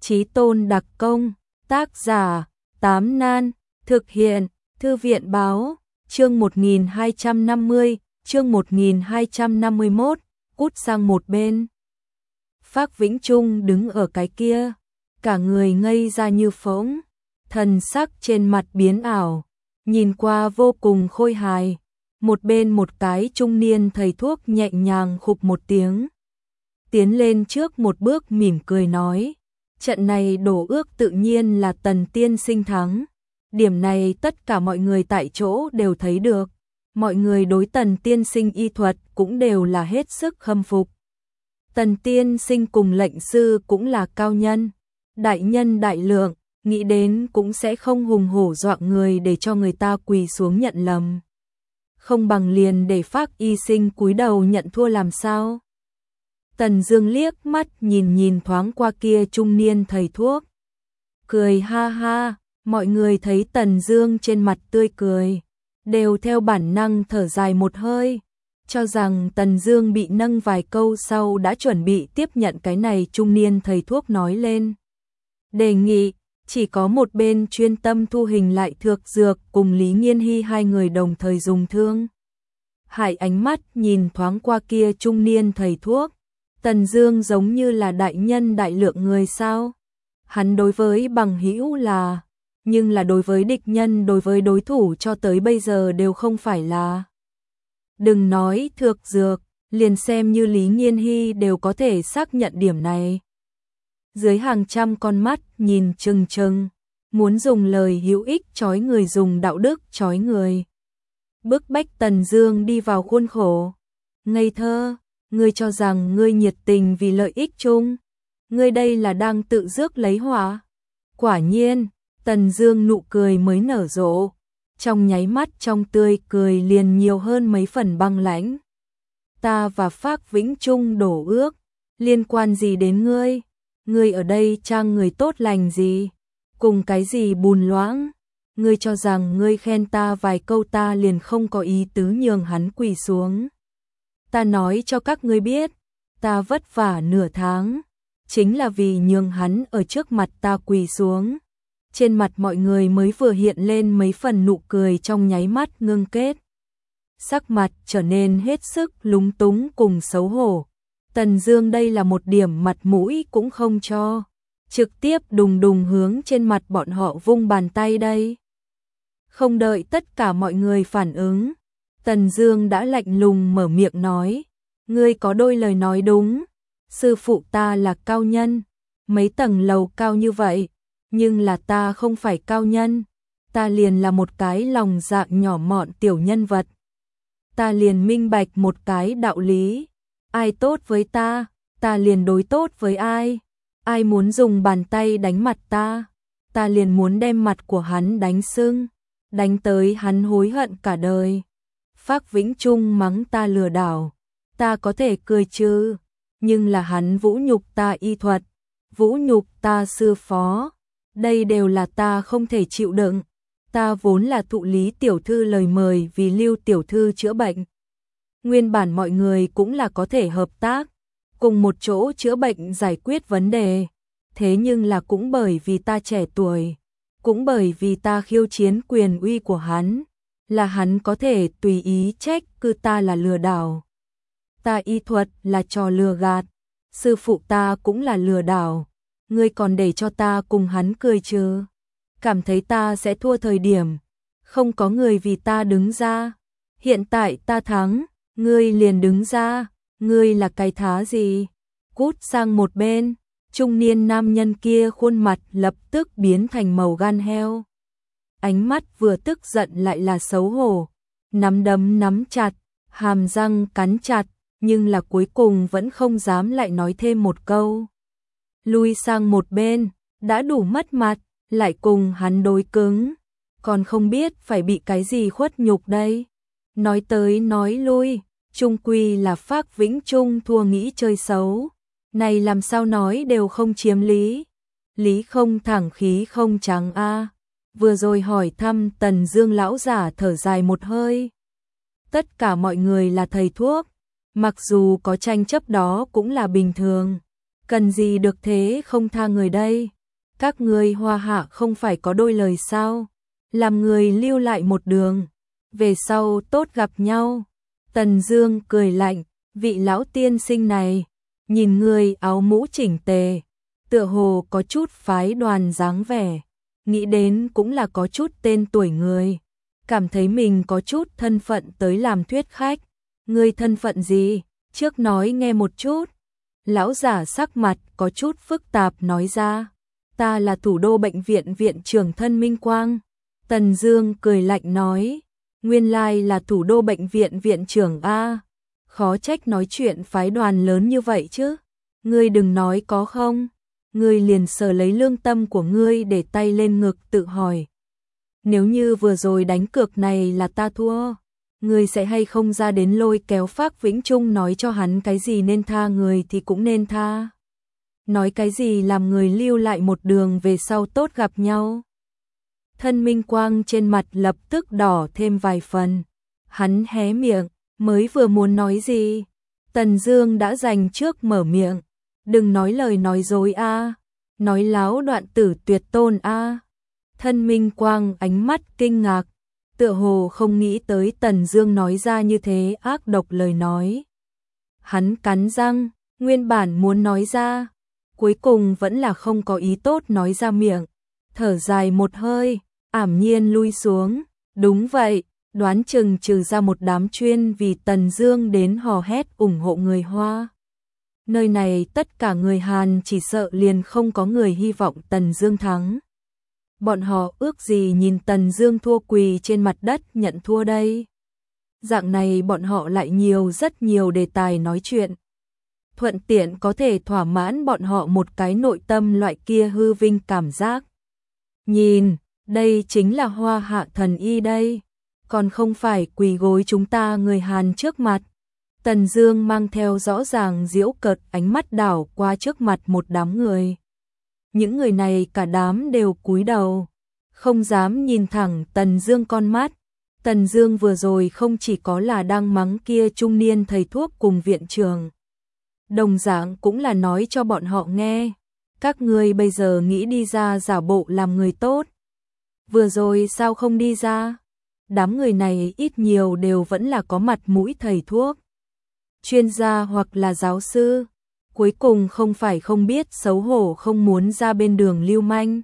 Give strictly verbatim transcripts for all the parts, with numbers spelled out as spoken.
Chí Tôn đặc công, tác giả, Tám Nan, thực hiện, Thư viện báo, chương một nghìn hai trăm năm mươi, chương một nghìn hai trăm năm mươi mốt, cút sang một bên. Phác Vĩnh Trung đứng ở cái kia, cả người ngây ra như phỗng, thần sắc trên mặt biến ảo, nhìn qua vô cùng khôi hài. Một bên một cái trung niên thầy thuốc nhẹ nhàng khục một tiếng, tiến lên trước một bước mỉm cười nói, trận này đổ ước tự nhiên là Tần tiên sinh thắng. Điểm này tất cả mọi người tại chỗ đều thấy được, mọi người đối Tần tiên sinh y thuật cũng đều là hết sức khâm phục. Tần tiên sinh cùng lệnh sư cũng là cao nhân, đại nhân đại lượng, nghĩ đến cũng sẽ không hùng hổ dọa người để cho người ta quỳ xuống nhận lầm. Không bằng liền để Phác y sinh cúi đầu nhận thua làm sao? Tần Dương liếc mắt nhìn nhìn thoáng qua kia trung niên thầy thuốc, cười ha ha. Mọi người thấy Tần Dương trên mặt tươi cười, đều theo bản năng thở dài một hơi, cho rằng Tần Dương bị nâng vài câu sau đã chuẩn bị tiếp nhận cái này trung niên thầy thuốc nói lên. Đề nghị, chỉ có một bên chuyên tâm thu hình lại Thược Dược cùng Lý Nghiên Hy hai người đồng thời dùng thương. Hải ánh mắt nhìn thoáng qua kia trung niên thầy thuốc, Tần Dương giống như là đại nhân đại lượng người sao? Hắn đối với bằng hữu là, nhưng là đối với địch nhân, đối với đối thủ cho tới bây giờ đều không phải là. Đừng nói Thược Dược, liền xem như Lý Nghiên Hy đều có thể xác nhận điểm này. Dưới hàng trăm con mắt nhìn chừng chừng, muốn dùng lời hữu ích chói người, dùng đạo đức chói người, bức bách Tần Dương đi vào khuôn khổ. Ngây thơ, ngươi cho rằng ngươi nhiệt tình vì lợi ích chung, ngươi đây là đang tự rước lấy họa. Quả nhiên, Tần Dương nụ cười mới nở rộ, trong nháy mắt trong tươi cười liền nhiều hơn mấy phần băng lãnh. Ta và Phác Vĩnh Trung đổ ước, liên quan gì đến ngươi? Ngươi ở đây trang người tốt lành gì? Cùng cái gì bùn loãng? Ngươi cho rằng ngươi khen ta vài câu ta liền không có ý tứ nhường hắn quỳ xuống? Ta nói cho các ngươi biết, ta vất vả nửa tháng, chính là vì nhường hắn ở trước mặt ta quỳ xuống. Trên mặt mọi người mới vừa hiện lên mấy phần nụ cười trong nháy mắt ngưng kết. Sắc mặt trở nên hết sức lúng túng cùng xấu hổ. Tần Dương đây là một điểm mặt mũi cũng không cho, trực tiếp đùng đùng hướng trên mặt bọn họ vung bàn tay đây. Không đợi tất cả mọi người phản ứng, Tần Dương đã lạnh lùng mở miệng nói, ngươi có đôi lời nói đúng, sư phụ ta là cao nhân, mấy tầng lầu cao như vậy, nhưng là ta không phải cao nhân, ta liền là một cái lòng dạ nhỏ mọn tiểu nhân vật. Ta liền minh bạch một cái đạo lý, ai tốt với ta, ta liền đối tốt với ai, ai muốn dùng bàn tay đánh mặt ta, ta liền muốn đem mặt của hắn đánh sưng, đánh tới hắn hối hận cả đời. Phác Vĩnh Trung mắng ta lừa đảo, ta có thể cười chứ, nhưng là hắn vũ nhục ta y thuật, vũ nhục ta sư phó, đây đều là ta không thể chịu đựng. Ta vốn là thụ Lý tiểu thư lời mời vì Lưu tiểu thư chữa bệnh. Nguyên bản mọi người cũng là có thể hợp tác, cùng một chỗ chữa bệnh giải quyết vấn đề. Thế nhưng là cũng bởi vì ta trẻ tuổi, cũng bởi vì ta khiêu chiến quyền uy của hắn, là hắn có thể tùy ý trách cứ ta là lừa đảo. Ta y thuật là trò lừa gạt, sư phụ ta cũng là lừa đảo, ngươi còn để cho ta cùng hắn cười chứ? Cảm thấy ta sẽ thua thời điểm, không có người vì ta đứng ra. Hiện tại ta thắng, ngươi liền đứng ra, ngươi là cái thá gì? Cút sang một bên. Trung niên nam nhân kia khuôn mặt lập tức biến thành màu gan heo. Ánh mắt vừa tức giận lại là xấu hổ, nắm đấm nắm chặt, hàm răng cắn chặt, nhưng là cuối cùng vẫn không dám lại nói thêm một câu. Lui sang một bên, đã đủ mất mặt, lại cùng hắn đối cứng, còn không biết phải bị cái gì khuất nhục đây. Nói tới nói lui, chung quy là Phác Vĩnh Trung thua nghĩ chơi xấu. Này làm sao nói đều không chiếm lý. Lý không thẳng khí không trắng a. Vừa rồi hỏi thăm Tần Dương lão giả thở dài một hơi. Tất cả mọi người là thầy thuốc, mặc dù có tranh chấp đó cũng là bình thường. cần gì được thế không tha người đây? Các ngươi Hoa Hạ không phải có đôi lời sao? Làm người lưu lại một đường, về sau tốt gặp nhau. Tần Dương cười lạnh, vị lão tiên sinh này, nhìn người áo mũ chỉnh tề, tựa hồ có chút phái đoàn dáng vẻ, nghĩ đến cũng là có chút tên tuổi người, cảm thấy mình có chút thân phận tới làm thuyết khách. Ngươi thân phận gì? Trước nói nghe một chút. Lão giả sắc mặt có chút phức tạp nói ra, ta là thủ đô bệnh viện viện trưởng Thân Minh Quang. Tần Dương cười lạnh nói, nguyên lai là thủ đô bệnh viện viện trưởng a, khó trách nói chuyện phái đoàn lớn như vậy chứ. Ngươi đừng nói có không, ngươi liền sờ lấy lương tâm của ngươi để tay lên ngực tự hỏi. Nếu như vừa rồi đánh cược này là ta thua, ngươi sẽ hay không ra đến lôi kéo Phác Vĩnh Trung nói cho hắn cái gì nên tha người thì cũng nên tha. Nói cái gì làm người lưu lại một đường về sau tốt gặp nhau. Thân Minh Quang trên mặt lập tức đỏ thêm vài phần. Hắn hé miệng, mới vừa muốn nói gì, Tần Dương đã giành trước mở miệng. Đừng nói lời nói dối a, nói láo đoạn tử tuyệt tôn a. Thân Minh Quang ánh mắt kinh ngạc, tựa hồ không nghĩ tới Tần Dương nói ra như thế ác độc lời nói. Hắn cắn răng, nguyên bản muốn nói ra, cuối cùng vẫn là không có ý tốt nói ra miệng, thở dài một hơi, ảm nhiên lui xuống. Đúng vậy, đoán chừng trừ ra một đám chuyên vì Tần Dương đến hò hét ủng hộ người Hoa. Nơi này tất cả người Hàn chỉ sợ liền không có người hy vọng Tần Dương thắng. Bọn họ ước gì nhìn Tần Dương thua quỳ trên mặt đất nhận thua đây. Dạng này bọn họ lại nhiều rất nhiều đề tài nói chuyện. Thuận tiện có thể thỏa mãn bọn họ một cái nội tâm loại kia hư vinh cảm giác. Nhìn, đây chính là Hoa Hạ thần y đây, còn không phải quỳ gối chúng ta người Hàn trước mặt. Tần Dương mang theo rõ ràng giễu cợt ánh mắt đảo qua trước mặt một đám người. Những người này cả đám đều cúi đầu, không dám nhìn thẳng Tần Dương con mắt. Tần Dương vừa rồi không chỉ có là đang mắng kia trung niên thầy thuốc cùng viện trưởng, đồng dạng cũng là nói cho bọn họ nghe, các ngươi bây giờ nghĩ đi ra giả bộ làm người tốt, vừa rồi sao không đi ra? Đám người này ít nhiều đều vẫn là có mặt mũi thầy thuốc, chuyên gia hoặc là giáo sư, cuối cùng không phải không biết xấu hổ không muốn ra bên đường lưu manh.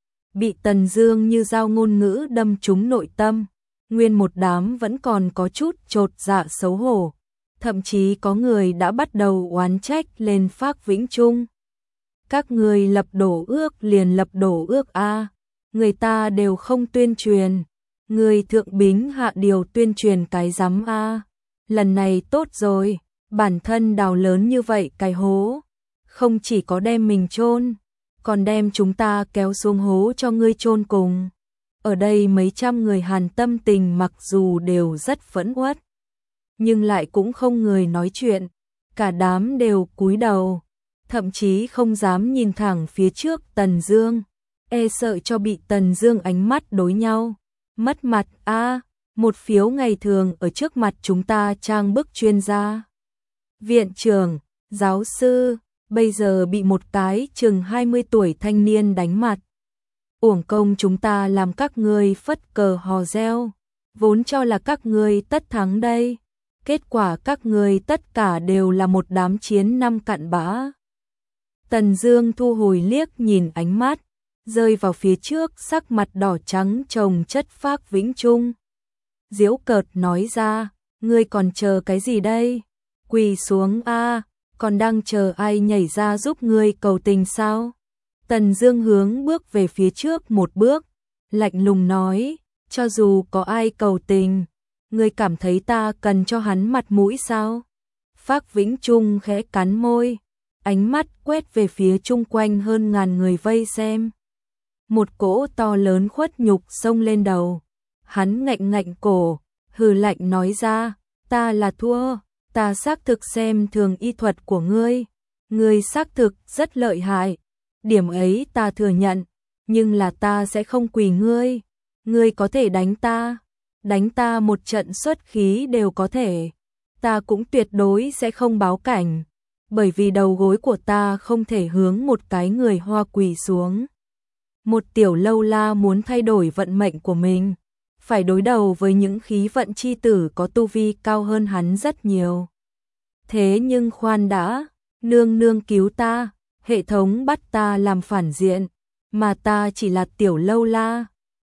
Bị Tần Dương như dao ngôn ngữ đâm trúng nội tâm, nguyên một đám vẫn còn có chút chột dạ xấu hổ, thậm chí có người đã bắt đầu oán trách lên Phác Vĩnh Trung. Các người lập đổ ước liền lập đổ ước a, người ta đều không tuyên truyền, người thượng bính hạ điều tuyên truyền cái rắm a. Lần này tốt rồi, bản thân đào lớn như vậy cái hố, không chỉ có đem mình chôn, còn đem chúng ta kéo xuống hố cho ngươi chôn cùng. Ở đây mấy trăm người Hàn tâm tình mặc dù đều rất phẫn uất, nhưng lại cũng không người nói chuyện, cả đám đều cúi đầu, thậm chí không dám nhìn thẳng phía trước Tần Dương, e sợ cho bị Tần Dương ánh mắt đối nhau, mất mặt a. À, một phiếu ngày thường ở trước mặt chúng ta trang bức chuyên gia, viện trưởng, giáo sư, bây giờ bị một cái chừng hai mươi tuổi thanh niên đánh mặt. Uổng công chúng ta làm các ngươi phất cờ hò reo, vốn cho là các ngươi tất thắng đây, kết quả các ngươi tất cả đều là một đám chiến năm cặn bã. Tần Dương thu hồi liếc nhìn ánh mắt, rơi vào phía trước sắc mặt đỏ trắng chồng chất Phác Vĩnh Trung. Giễu cợt nói ra, ngươi còn chờ cái gì đây? Quỳ xuống a, còn đang chờ ai nhảy ra giúp ngươi cầu tình sao? Tần Dương hướng bước về phía trước một bước, lạnh lùng nói, cho dù có ai cầu tình, ngươi cảm thấy ta cần cho hắn mặt mũi sao? Phác Vĩnh Trung khẽ cắn môi, ánh mắt quét về phía chung quanh hơn ngàn người vây xem. Một cỗ to lớn khuất nhục xông lên đầu, hắn ngạnh ngạnh cổ, hừ lạnh nói ra, ta là thua, ta xác thực xem thường y thuật của ngươi, ngươi xác thực rất lợi hại, điểm ấy ta thừa nhận, nhưng là ta sẽ không quỳ ngươi, ngươi có thể đánh ta, đánh ta một trận xuất khí đều có thể, ta cũng tuyệt đối sẽ không báo cảnh, bởi vì đầu gối của ta không thể hướng một cái người Hoa quỳ xuống. Một tiểu lâu la muốn thay đổi vận mệnh của mình, phải đối đầu với những khí vận chi tử có tu vi cao hơn hắn rất nhiều. Thế nhưng khoan đã, nương nương cứu ta, hệ thống bắt ta làm phản diện, mà ta chỉ là tiểu lâu la,